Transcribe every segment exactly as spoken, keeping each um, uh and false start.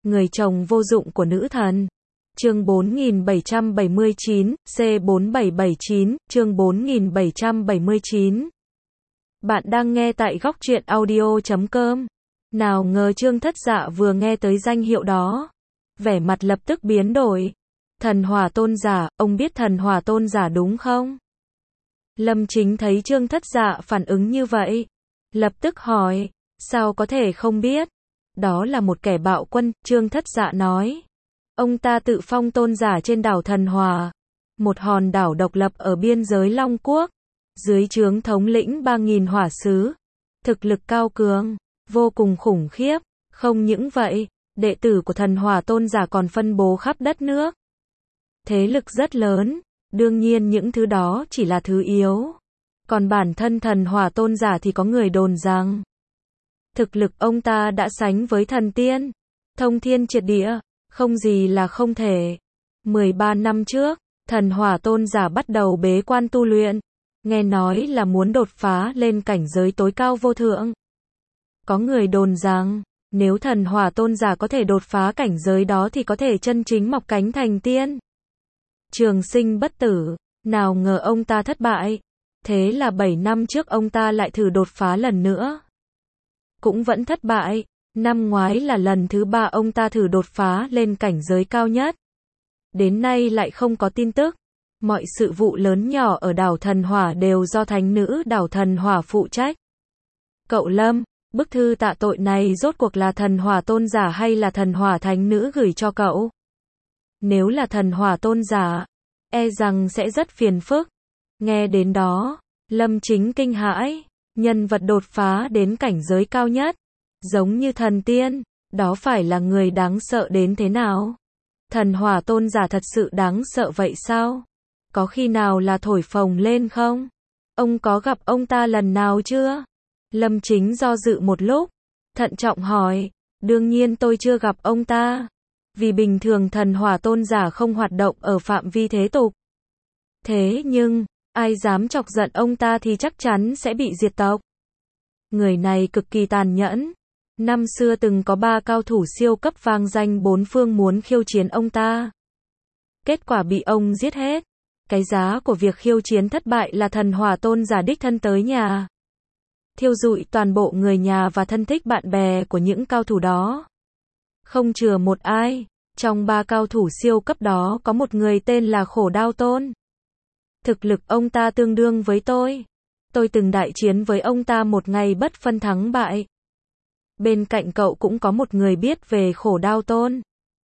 Người chồng vô dụng của nữ thần. Chương bốn nghìn bảy trăm bảy mươi chín, C bốn bảy bảy chín, chương bốn nghìn bảy trăm bảy mươi chín. Bạn đang nghe tại góc truyện audio chấm com. Nào ngờ Trương Thất Dạ vừa nghe tới danh hiệu đó, vẻ mặt lập tức biến đổi. Thần Hỏa Tôn Giả, ông biết Thần Hỏa Tôn Giả đúng không? Lâm Chính thấy Trương Thất Dạ phản ứng như vậy, lập tức hỏi, sao có thể không biết? Đó là một kẻ bạo quân, Trương Thất Dạ nói. Ông ta tự phong tôn giả trên đảo Thần Hỏa, một hòn đảo độc lập ở biên giới Long Quốc, dưới trướng thống lĩnh ba nghìn hỏa sứ. Thực lực cao cường, vô cùng khủng khiếp. Không những vậy, đệ tử của Thần Hỏa Tôn giả còn phân bố khắp đất nước. Thế lực rất lớn, đương nhiên những thứ đó chỉ là thứ yếu. Còn bản thân Thần Hỏa Tôn giả thì có người đồn rằng thực lực ông ta đã sánh với thần tiên, thông thiên triệt địa, không gì là không thể. mười ba năm trước, Thần Hỏa Tôn giả bắt đầu bế quan tu luyện, nghe nói là muốn đột phá lên cảnh giới tối cao vô thượng. Có người đồn rằng, nếu Thần Hỏa Tôn giả có thể đột phá cảnh giới đó thì có thể chân chính mọc cánh thành tiên, trường sinh bất tử. Nào ngờ ông ta thất bại. Thế là bảy năm trước ông ta lại thử đột phá lần nữa, cũng vẫn thất bại. Năm ngoái là lần thứ ba ông ta thử đột phá lên cảnh giới cao nhất. Đến nay lại không có tin tức. Mọi sự vụ lớn nhỏ ở đảo Thần Hỏa đều do thánh nữ đảo Thần Hỏa phụ trách. Cậu Lâm, bức thư tạ tội này rốt cuộc là Thần Hỏa Tôn giả hay là Thần Hỏa thánh nữ gửi cho cậu? Nếu là Thần Hỏa Tôn giả, e rằng sẽ rất phiền phức. Nghe đến đó, Lâm Chính kinh hãi. Nhân vật đột phá đến cảnh giới cao nhất, giống như thần tiên, đó phải là người đáng sợ đến thế nào? Thần Hỏa Tôn giả thật sự đáng sợ vậy sao? Có khi nào là thổi phồng lên không? Ông có gặp ông ta lần nào chưa? Lâm Chính do dự một lúc, thận trọng hỏi. Đương nhiên tôi chưa gặp ông ta, vì bình thường Thần Hỏa Tôn giả không hoạt động ở phạm vi thế tục. Thế nhưng, ai dám chọc giận ông ta thì chắc chắn sẽ bị diệt tộc. Người này cực kỳ tàn nhẫn. Năm xưa từng có ba cao thủ siêu cấp vang danh bốn phương muốn khiêu chiến ông ta. Kết quả bị ông giết hết. Cái giá của việc khiêu chiến thất bại là Thần Hỏa Tôn giả đích thân tới nhà, thiêu rụi toàn bộ người nhà và thân thích bạn bè của những cao thủ đó, không chừa một ai. Trong ba cao thủ siêu cấp đó có một người tên là Khổ Đao Tôn. Thực lực ông ta tương đương với tôi. Tôi từng đại chiến với ông ta một ngày bất phân thắng bại. Bên cạnh cậu cũng có một người biết về Khổ Đao Tôn.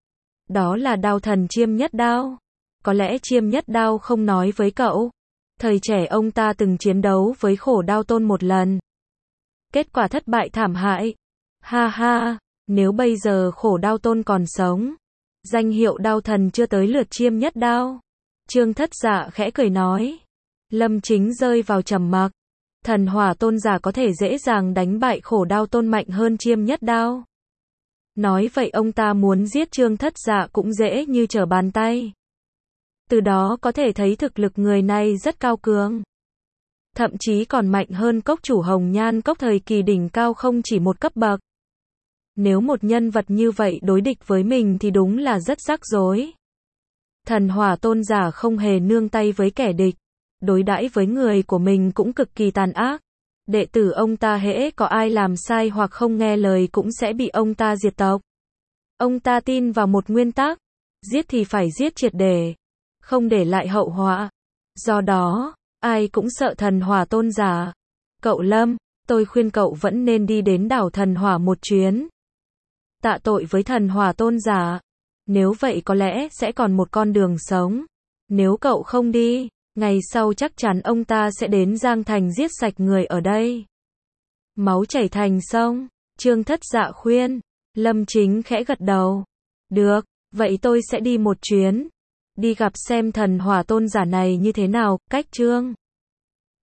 Đó là Đao Thần Chiêm Nhất Đao. Có lẽ Chiêm Nhất Đao không nói với cậu. Thời trẻ ông ta từng chiến đấu với Khổ Đao Tôn một lần. Kết quả thất bại thảm hại. Ha ha, nếu bây giờ Khổ Đao Tôn còn sống, danh hiệu Đao Thần chưa tới lượt Chiêm Nhất Đao. Trương Thất Dạ khẽ cười nói. Lâm Chính rơi vào trầm mặc. Thần Hỏa Tôn giả có thể dễ dàng đánh bại Khổ Đao Tôn mạnh hơn Chiêm Nhất Đao. Nói vậy ông ta muốn giết Trương Thất Dạ cũng dễ như trở bàn tay. Từ đó có thể thấy thực lực người này rất cao cường. Thậm chí còn mạnh hơn cốc chủ Hồng Nhan Cốc thời kỳ đỉnh cao không chỉ một cấp bậc. Nếu một nhân vật như vậy đối địch với mình thì đúng là rất rắc rối. Thần Hỏa Tôn giả không hề nương tay với kẻ địch, đối đãi với người của mình cũng cực kỳ tàn ác. Đệ tử ông ta hễ có ai làm sai hoặc không nghe lời cũng sẽ bị ông ta diệt tộc. Ông ta tin vào một nguyên tắc, giết thì phải giết triệt để, không để lại hậu họa. Do đó, ai cũng sợ Thần Hỏa Tôn giả. Cậu Lâm, tôi khuyên cậu vẫn nên đi đến đảo Thần Hỏa một chuyến, tạ tội với Thần Hỏa Tôn giả. Nếu vậy có lẽ sẽ còn một con đường sống. Nếu cậu không đi, ngày sau chắc chắn ông ta sẽ đến Giang Thành giết sạch người ở đây, máu chảy thành sông. Trương Thất Dạ khuyên. Lâm Chính khẽ gật đầu. Được, vậy tôi sẽ đi một chuyến, đi gặp xem Thần Hỏa Tôn giả này như thế nào. Cách Trương